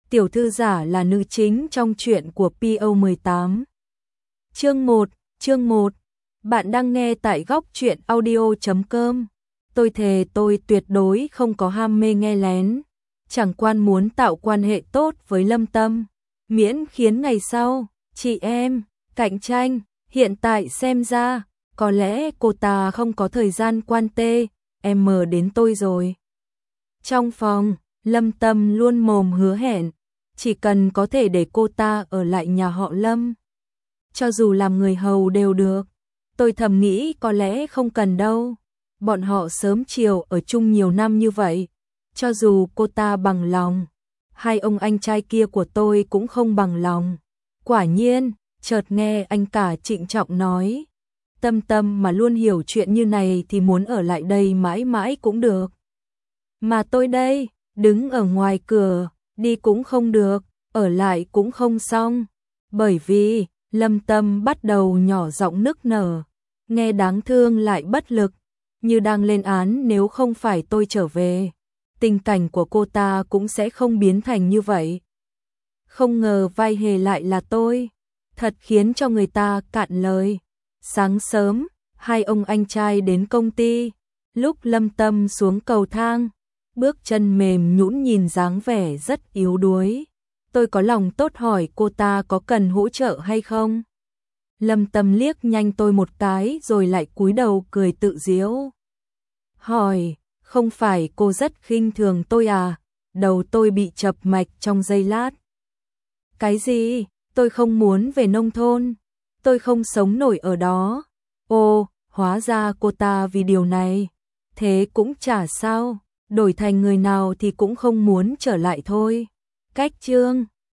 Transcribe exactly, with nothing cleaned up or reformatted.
tiểu thư giả là nữ chính trong truyện của pê o mười tám. Chương một, chương một. Bạn đang nghe tại góc truyện audio chấm com. Tôi thề tôi tuyệt đối không có ham mê nghe lén, chẳng quan muốn tạo quan hệ tốt với Lâm Tâm, miễn khiến ngày sau chị em cạnh tranh. Hiện tại xem ra có lẽ cô ta không có thời gian quan tê em đến tôi rồi. Trong phòng, Lâm Tâm luôn mồm hứa hẹn, chỉ cần có thể để cô ta ở lại nhà họ Lâm, cho dù làm người hầu đều được. Tôi thầm nghĩ có lẽ không cần đâu, bọn họ sớm chiều ở chung nhiều năm như vậy, cho dù cô ta bằng lòng, hai ông anh trai kia của tôi cũng không bằng lòng. Quả nhiên, chợt nghe anh cả trịnh trọng nói, Tâm Tâm mà luôn hiểu chuyện như này thì muốn ở lại đây mãi mãi cũng được. Mà tôi đây, đứng ở ngoài cửa, đi cũng không được, ở lại cũng không xong. Bởi vì, Lâm Tâm bắt đầu nhỏ giọng nức nở, nghe đáng thương lại bất lực, như đang lên án nếu không phải tôi trở về, tình cảnh của cô ta cũng sẽ không biến thành như vậy. Không ngờ vai hề lại là tôi, thật khiến cho người ta cạn lời. Sáng sớm, hai ông anh trai đến công ty, lúc Lâm Tâm xuống cầu thang, bước chân mềm nhũn nhìn dáng vẻ rất yếu đuối. Tôi có lòng tốt hỏi cô ta có cần hỗ trợ hay không. Lâm Tâm liếc nhanh tôi một cái rồi lại cúi đầu cười tự giễu. Hỏi, không phải cô rất khinh thường tôi à? Đầu tôi bị chập mạch trong giây lát. Cái gì? Tôi không muốn về nông thôn. Tôi không sống nổi ở đó. Ồ, hóa ra cô ta vì điều này. Thế cũng chả sao, đổi thành người nào thì cũng không muốn trở lại thôi. Cách chương